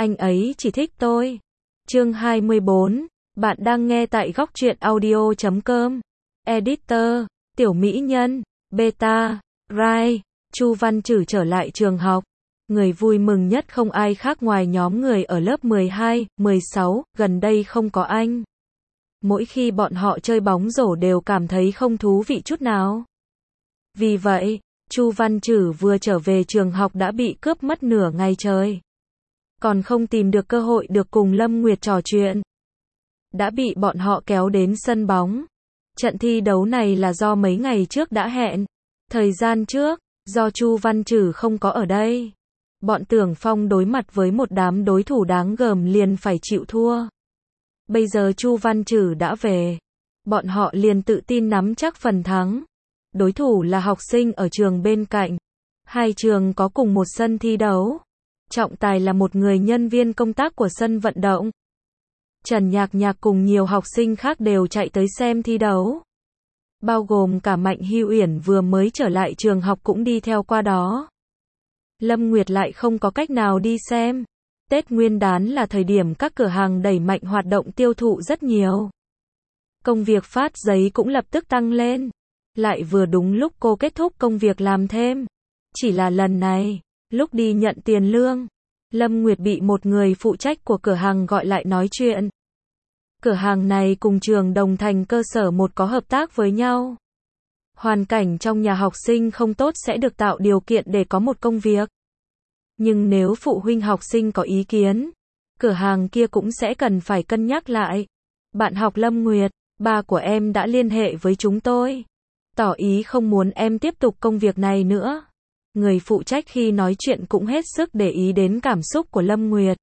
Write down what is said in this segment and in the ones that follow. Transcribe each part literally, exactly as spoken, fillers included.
anh ấy chỉ thích tôi. Chương hai mươi bốn, bạn đang nghe tại góc truyện audio chấm com. Editor, Tiểu Mỹ Nhân, Beta, Rai, Chu Văn Trử trở lại trường học. Người vui mừng nhất không ai khác ngoài nhóm người ở lớp mười hai, mười sáu, gần đây không có anh. Mỗi khi bọn họ chơi bóng rổ đều cảm thấy không thú vị chút nào. Vì vậy, Chu Văn Trử vừa trở về trường học đã bị cướp mất nửa ngày trời. Còn không tìm được cơ hội được cùng Lâm Nguyệt trò chuyện. Đã bị bọn họ kéo đến sân bóng. Trận thi đấu này là do mấy ngày trước đã hẹn. Thời gian trước, do Chu Văn Trử không có ở đây. Bọn Tưởng Phong đối mặt với một đám đối thủ đáng gờm liền phải chịu thua. Bây giờ Chu Văn Trử đã về. Bọn họ liền tự tin nắm chắc phần thắng. Đối thủ là học sinh ở trường bên cạnh. Hai trường có cùng một sân thi đấu. Trọng tài là một người nhân viên công tác của sân vận động. Trần Nhạc Nhạc cùng nhiều học sinh khác đều chạy tới xem thi đấu. Bao gồm cả Mạnh Hưu Uyển vừa mới trở lại trường học cũng đi theo qua đó. Lâm Nguyệt lại không có cách nào đi xem. Tết Nguyên đán là thời điểm các cửa hàng đẩy mạnh hoạt động tiêu thụ rất nhiều. Công việc phát giấy cũng lập tức tăng lên. Lại vừa đúng lúc cô kết thúc công việc làm thêm. Chỉ là lần này, lúc đi nhận tiền lương, Lâm Nguyệt bị một người phụ trách của cửa hàng gọi lại nói chuyện. Cửa hàng này cùng trường Đồng Thành cơ sở một có hợp tác với nhau. Hoàn cảnh trong nhà học sinh không tốt sẽ được tạo điều kiện để có một công việc. Nhưng nếu phụ huynh học sinh có ý kiến, cửa hàng kia cũng sẽ cần phải cân nhắc lại. Bạn học Lâm Nguyệt, ba của em đã liên hệ với chúng tôi. Tỏ ý không muốn em tiếp tục công việc này nữa. Người phụ trách khi nói chuyện cũng hết sức để ý đến cảm xúc của Lâm Nguyệt.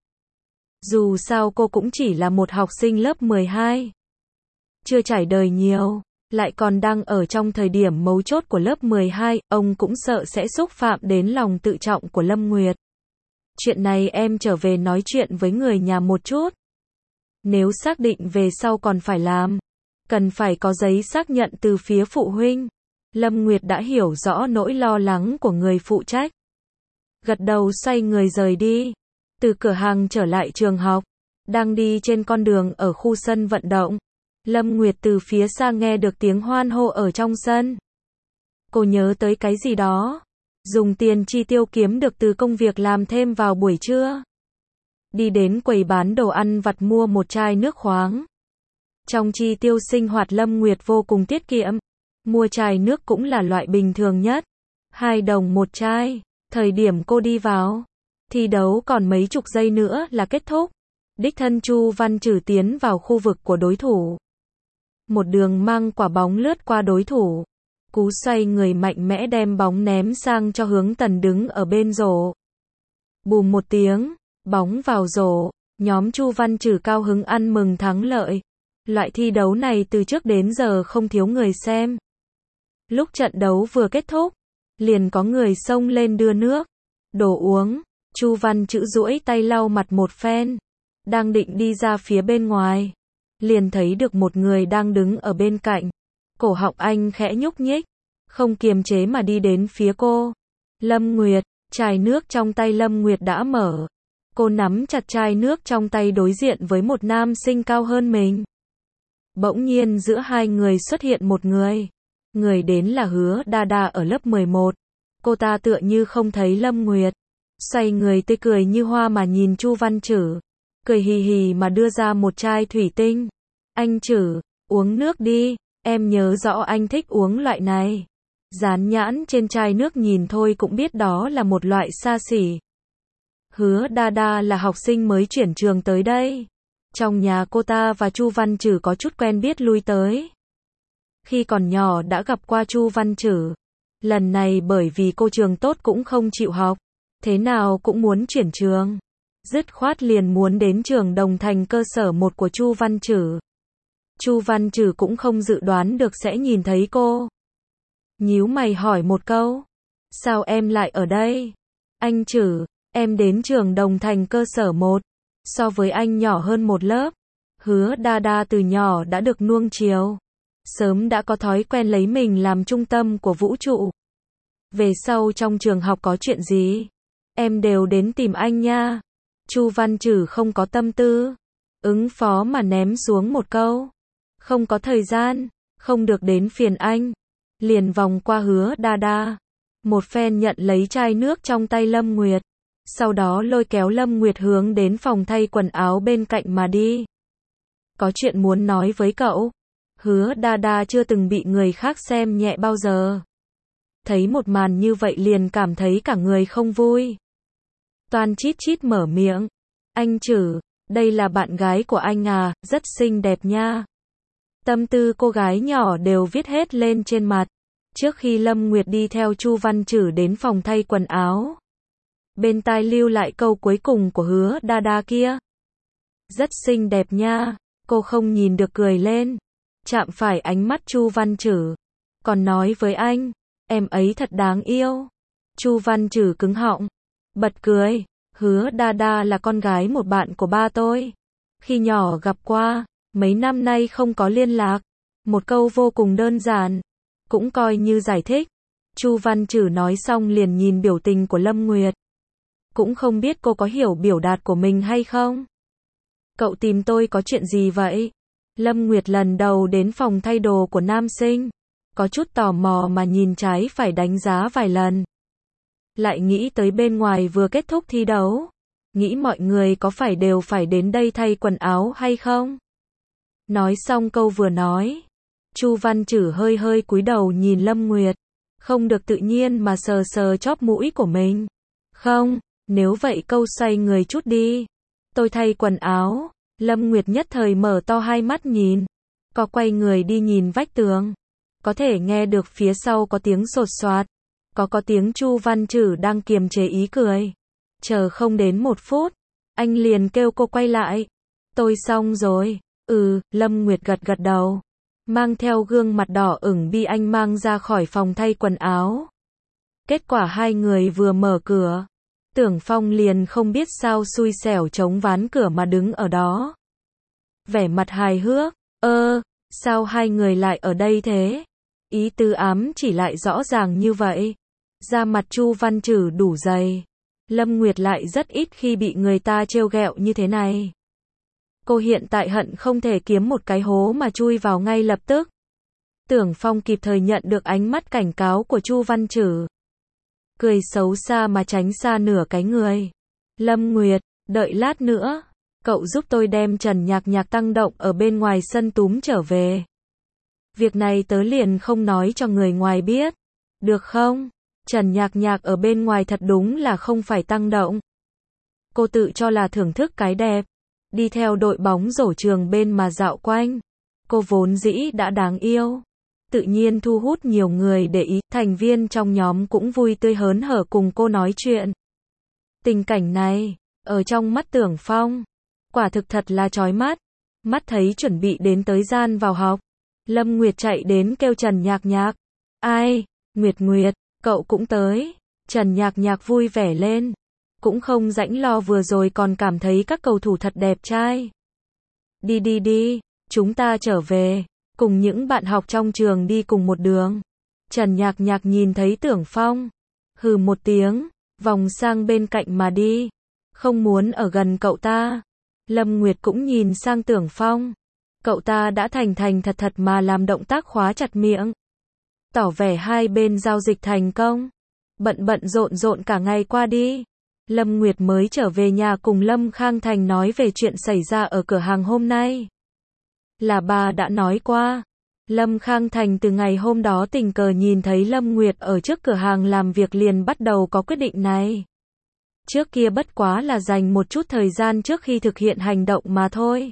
Dù sao cô cũng chỉ là một học sinh lớp mười hai. Chưa trải đời nhiều, lại còn đang ở trong thời điểm mấu chốt của lớp mười hai, ông cũng sợ sẽ xúc phạm đến lòng tự trọng của Lâm Nguyệt. Chuyện này em trở về nói chuyện với người nhà một chút. Nếu xác định về sau còn phải làm, cần phải có giấy xác nhận từ phía phụ huynh. Lâm Nguyệt đã hiểu rõ nỗi lo lắng của người phụ trách. Gật đầu xoay người rời đi. Từ cửa hàng trở lại trường học. Đang đi trên con đường ở khu sân vận động. Lâm Nguyệt từ phía xa nghe được tiếng hoan hô ở trong sân. Cô nhớ tới cái gì đó. Dùng tiền chi tiêu kiếm được từ công việc làm thêm vào buổi trưa. Đi đến quầy bán đồ ăn vặt mua một chai nước khoáng. Trong chi tiêu sinh hoạt Lâm Nguyệt vô cùng tiết kiệm. Mua chai nước cũng là loại bình thường nhất. Hai đồng một chai. Thời điểm cô đi vào, thi đấu còn mấy chục giây nữa là kết thúc. Đích thân Chu Văn Trử tiến vào khu vực của đối thủ. Một đường mang quả bóng lướt qua đối thủ. Cú xoay người mạnh mẽ đem bóng ném sang cho Hướng Tần đứng ở bên rổ. Bùm một tiếng, bóng vào rổ. Nhóm Chu Văn Trử cao hứng ăn mừng thắng lợi. Loại thi đấu này từ trước đến giờ không thiếu người xem. Lúc trận đấu vừa kết thúc, liền có người xông lên đưa nước, đồ uống. Chu Văn Trử duỗi tay lau mặt một phen, đang định đi ra phía bên ngoài, liền thấy được một người đang đứng ở bên cạnh. Cổ họng anh khẽ nhúc nhích, không kiềm chế mà đi đến phía cô. Lâm Nguyệt, chai nước trong tay Lâm Nguyệt đã mở. Cô nắm chặt chai nước trong tay đối diện với một nam sinh cao hơn mình. Bỗng nhiên giữa hai người xuất hiện một người. Người đến là Hứa Đa Đa ở lớp mười một. Cô ta tựa như không thấy Lâm Nguyệt. Xoay người tươi cười như hoa mà nhìn Chu Văn Trử. Cười hì hì mà đưa ra một chai thủy tinh. Anh Trử, uống nước đi. Em nhớ rõ anh thích uống loại này. Dán nhãn trên chai nước nhìn thôi cũng biết đó là một loại xa xỉ. Hứa Đa Đa là học sinh mới chuyển trường tới đây. Trong nhà cô ta và Chu Văn Trử có chút quen biết lui tới. Khi còn nhỏ đã gặp qua Chu Văn Trử. Lần này bởi vì cô trường tốt cũng không chịu học. Thế nào cũng muốn chuyển trường. Dứt khoát liền muốn đến trường Đồng Thành cơ sở một của Chu Văn Trử. Chu Văn Trử cũng không dự đoán được sẽ nhìn thấy cô. Nhíu mày hỏi một câu. Sao em lại ở đây? Anh Trử, em đến trường Đồng Thành cơ sở một. So với anh nhỏ hơn một lớp. Hứa Đa Đa từ nhỏ đã được nuông chiều. Sớm đã có thói quen lấy mình làm trung tâm của vũ trụ. Về sau trong trường học có chuyện gì, em đều đến tìm anh nha. Chu Văn Trử không có tâm tư ứng phó mà ném xuống một câu. Không có thời gian, không được đến phiền anh. Liền vòng qua Hứa Đa Đa. Một phen nhận lấy chai nước trong tay Lâm Nguyệt. Sau đó lôi kéo Lâm Nguyệt hướng đến phòng thay quần áo bên cạnh mà đi. Có chuyện muốn nói với cậu. Hứa Đa Đa chưa từng bị người khác xem nhẹ bao giờ. Thấy một màn như vậy liền cảm thấy cả người không vui. Toan chít chít mở miệng. Anh Trử, đây là bạn gái của anh à, rất xinh đẹp nha. Tâm tư cô gái nhỏ đều viết hết lên trên mặt. Trước khi Lâm Nguyệt đi theo Chu Văn Trử đến phòng thay quần áo, bên tai lưu lại câu cuối cùng của Hứa Đa Đa kia. Rất xinh đẹp nha, cô không nhìn được cười lên. Chạm phải ánh mắt Chu Văn Trử. Còn nói với anh, em ấy thật đáng yêu. Chu Văn Trử cứng họng. Bật cười. Hứa Đa Đa là con gái một bạn của ba tôi. Khi nhỏ gặp qua, mấy năm nay không có liên lạc. Một câu vô cùng đơn giản, cũng coi như giải thích. Chu Văn Trử nói xong liền nhìn biểu tình của Lâm Nguyệt. Cũng không biết cô có hiểu biểu đạt của mình hay không. Cậu tìm tôi có chuyện gì vậy? Lâm Nguyệt lần đầu đến phòng thay đồ của nam sinh. Có chút tò mò mà nhìn trái phải đánh giá vài lần. Lại nghĩ tới bên ngoài vừa kết thúc thi đấu. Nghĩ mọi người có phải đều phải đến đây thay quần áo hay không? Nói xong câu vừa nói. Chu Văn Trử hơi hơi cúi đầu nhìn Lâm Nguyệt. Không được tự nhiên mà sờ sờ chóp mũi của mình. Không, nếu vậy câu xoay người chút đi. Tôi thay quần áo. Lâm Nguyệt nhất thời mở to hai mắt nhìn. Có quay người đi nhìn vách tường. Có thể nghe được phía sau có tiếng sột soạt. Có có tiếng Chu Văn Trử đang kiềm chế ý cười. Chờ không đến một phút. Anh liền kêu cô quay lại. Tôi xong rồi. Ừ, Lâm Nguyệt gật gật đầu. Mang theo gương mặt đỏ ửng bi anh mang ra khỏi phòng thay quần áo. Kết quả hai người vừa mở cửa. Tưởng Phong liền không biết sao xui xẻo chống ván cửa mà đứng ở đó. Vẻ mặt hài hước. Ơ, sao hai người lại ở đây thế? Ý tứ ám chỉ lại rõ ràng như vậy. Da mặt Chu Văn Trử đủ dày. Lâm Nguyệt lại rất ít khi bị người ta trêu ghẹo như thế này. Cô hiện tại hận không thể kiếm một cái hố mà chui vào ngay lập tức. Tưởng Phong kịp thời nhận được ánh mắt cảnh cáo của Chu Văn Trử. Cười xấu xa mà tránh xa nửa cái người. Lâm Nguyệt, đợi lát nữa. Cậu giúp tôi đem Trần Nhạc Nhạc tăng động ở bên ngoài sân túm trở về. Việc này tớ liền không nói cho người ngoài biết. Được không? Trần Nhạc Nhạc ở bên ngoài thật đúng là không phải tăng động. Cô tự cho là thưởng thức cái đẹp. Đi theo đội bóng rổ trường bên mà dạo quanh. Cô vốn dĩ đã đáng yêu. Tự nhiên thu hút nhiều người để ý. Thành viên trong nhóm cũng vui tươi hớn hở cùng cô nói chuyện. Tình cảnh này, ở trong mắt Tưởng Phong, quả thực thật là chói mắt. Mắt thấy chuẩn bị đến tới gian vào học. Lâm Nguyệt chạy đến kêu Trần Nhạc Nhạc. Ai? Nguyệt Nguyệt, cậu cũng tới. Trần Nhạc Nhạc vui vẻ lên. Cũng không rãnh lo vừa rồi còn cảm thấy các cầu thủ thật đẹp trai. Đi đi đi, chúng ta trở về. Cùng những bạn học trong trường đi cùng một đường. Trần Nhạc Nhạc nhìn thấy Tưởng Phong. Hừ một tiếng, vòng sang bên cạnh mà đi. Không muốn ở gần cậu ta. Lâm Nguyệt cũng nhìn sang Tưởng Phong. Cậu ta đã thành thành thật thật mà làm động tác khóa chặt miệng. Tỏ vẻ hai bên giao dịch thành công. Bận bận rộn rộn cả ngày qua đi. Lâm Nguyệt mới trở về nhà cùng Lâm Khang Thành nói về chuyện xảy ra ở cửa hàng hôm nay. Là bà đã nói qua. Lâm Khang Thành từ ngày hôm đó tình cờ nhìn thấy Lâm Nguyệt ở trước cửa hàng làm việc liền bắt đầu có quyết định này. Trước kia bất quá là dành một chút thời gian trước khi thực hiện hành động mà thôi.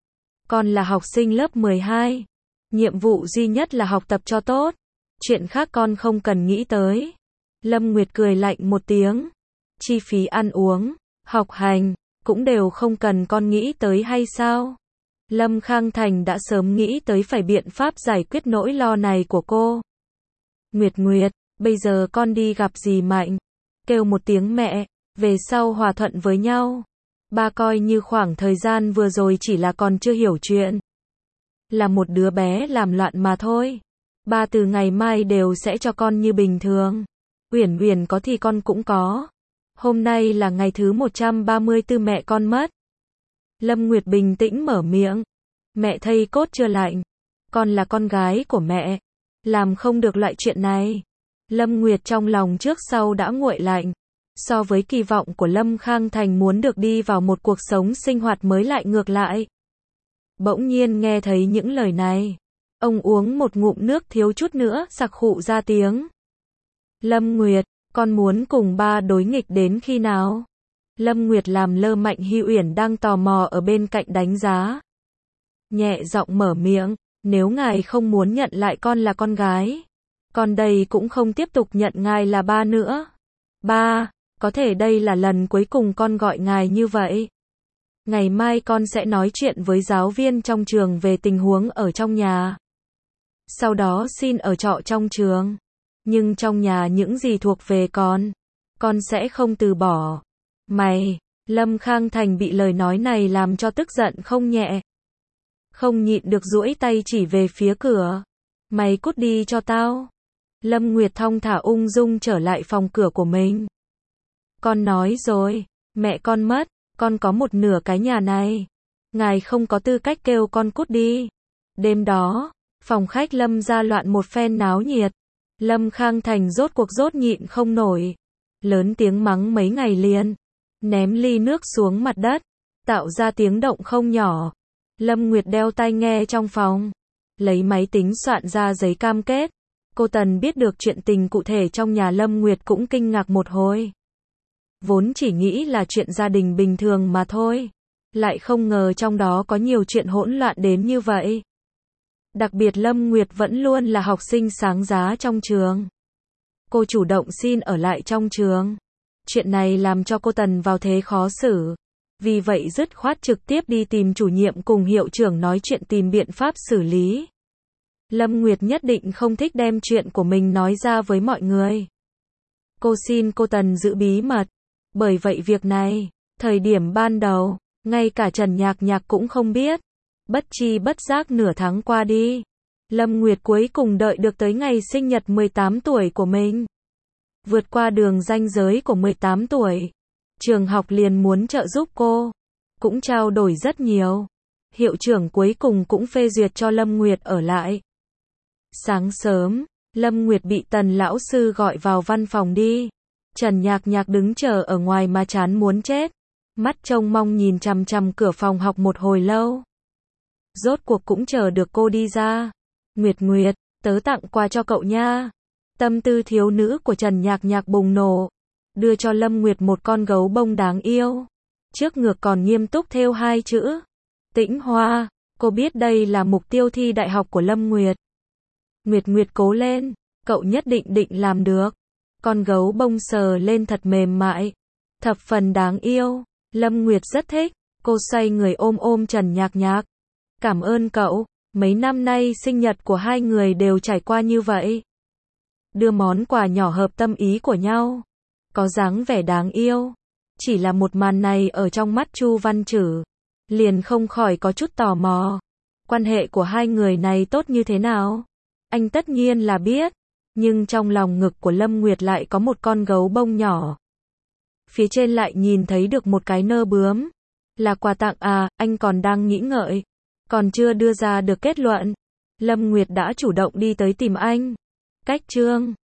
Con là học sinh lớp mười hai. Nhiệm vụ duy nhất là học tập cho tốt. Chuyện khác con không cần nghĩ tới. Lâm Nguyệt cười lạnh một tiếng. Chi phí ăn uống, học hành, cũng đều không cần con nghĩ tới hay sao? Lâm Khang Thành đã sớm nghĩ tới phải biện pháp giải quyết nỗi lo này của cô. Nguyệt Nguyệt, bây giờ con đi gặp dì Mạnh. Kêu một tiếng mẹ, về sau hòa thuận với nhau. Ba coi như khoảng thời gian vừa rồi chỉ là còn chưa hiểu chuyện. Là một đứa bé làm loạn mà thôi. Ba từ ngày mai đều sẽ cho con như bình thường. Uyển Uyển có thì con cũng có. Hôm nay là ngày thứ một trăm ba mươi tư mẹ con mất. Lâm Nguyệt bình tĩnh mở miệng. Mẹ thây cốt chưa lạnh. Con là con gái của mẹ. Làm không được loại chuyện này. Lâm Nguyệt trong lòng trước sau đã nguội lạnh. So với kỳ vọng của Lâm Khang Thành muốn được đi vào một cuộc sống sinh hoạt mới lại ngược lại. Bỗng nhiên nghe thấy những lời này. Ông uống một ngụm nước thiếu chút nữa sặc khụ ra tiếng. Lâm Nguyệt, con muốn cùng ba đối nghịch đến khi nào? Lâm Nguyệt làm lơ Mạnh Hy Uyển đang tò mò ở bên cạnh đánh giá. Nhẹ giọng mở miệng, nếu ngài không muốn nhận lại con là con gái, con đây cũng không tiếp tục nhận ngài là ba nữa. Ba, có thể đây là lần cuối cùng con gọi ngài như vậy. Ngày mai con sẽ nói chuyện với giáo viên trong trường về tình huống ở trong nhà. Sau đó xin ở trọ trong trường. Nhưng trong nhà những gì thuộc về con, con sẽ không từ bỏ. Mày, Lâm Khang Thành bị lời nói này làm cho tức giận không nhẹ. Không nhịn được duỗi tay chỉ về phía cửa. Mày cút đi cho tao. Lâm Nguyệt thong thả ung dung trở lại phòng cửa của mình. Con nói rồi, mẹ con mất, con có một nửa cái nhà này. Ngài không có tư cách kêu con cút đi. Đêm đó, phòng khách Lâm ra loạn một phen náo nhiệt. Lâm Khang Thành rốt cuộc rốt nhịn không nổi. Lớn tiếng mắng mấy ngày liền. Ném ly nước xuống mặt đất. Tạo ra tiếng động không nhỏ. Lâm Nguyệt đeo tai nghe trong phòng. Lấy máy tính soạn ra giấy cam kết. Cô Tần biết được chuyện tình cụ thể trong nhà Lâm Nguyệt cũng kinh ngạc một hồi. Vốn chỉ nghĩ là chuyện gia đình bình thường mà thôi. Lại không ngờ trong đó có nhiều chuyện hỗn loạn đến như vậy. Đặc biệt Lâm Nguyệt vẫn luôn là học sinh sáng giá trong trường. Cô chủ động xin ở lại trong trường. Chuyện này làm cho cô Tần vào thế khó xử. Vì vậy dứt khoát trực tiếp đi tìm chủ nhiệm cùng hiệu trưởng nói chuyện tìm biện pháp xử lý. Lâm Nguyệt nhất định không thích đem chuyện của mình nói ra với mọi người. Cô xin cô Tần giữ bí mật. Bởi vậy việc này, thời điểm ban đầu, ngay cả Trần Nhạc Nhạc cũng không biết. Bất chi bất giác nửa tháng qua đi. Lâm Nguyệt cuối cùng đợi được tới ngày sinh nhật mười tám tuổi của mình. Vượt qua đường ranh giới của mười tám tuổi. Trường học liền muốn trợ giúp cô. Cũng trao đổi rất nhiều. Hiệu trưởng cuối cùng cũng phê duyệt cho Lâm Nguyệt ở lại. Sáng sớm, Lâm Nguyệt bị Tần lão sư gọi vào văn phòng đi. Trần Nhạc Nhạc đứng chờ ở ngoài mà chán muốn chết. Mắt trông mong nhìn chằm chằm cửa phòng học một hồi lâu. Rốt cuộc cũng chờ được cô đi ra. Nguyệt Nguyệt, tớ tặng quà cho cậu nha. Tâm tư thiếu nữ của Trần Nhạc Nhạc bùng nổ. Đưa cho Lâm Nguyệt một con gấu bông đáng yêu. Trước ngực còn nghiêm túc thêu hai chữ. Tĩnh Hoa. Cô biết đây là mục tiêu thi đại học của Lâm Nguyệt. Nguyệt Nguyệt cố lên. Cậu nhất định định làm được. Con gấu bông sờ lên thật mềm mại. Thập phần đáng yêu. Lâm Nguyệt rất thích. Cô xoay người ôm ôm Trần Nhạc Nhạc. Cảm ơn cậu. Mấy năm nay sinh nhật của hai người đều trải qua như vậy. Đưa món quà nhỏ hợp tâm ý của nhau. Có dáng vẻ đáng yêu. Chỉ là một màn này ở trong mắt Chu Văn Trử. Liền không khỏi có chút tò mò. Quan hệ của hai người này tốt như thế nào? Anh tất nhiên là biết. Nhưng trong lòng ngực của Lâm Nguyệt lại có một con gấu bông nhỏ. Phía trên lại nhìn thấy được một cái nơ bướm. Là quà tặng à, anh còn đang nghĩ ngợi. Còn chưa đưa ra được kết luận. Lâm Nguyệt đã chủ động đi tới tìm anh. Cách chương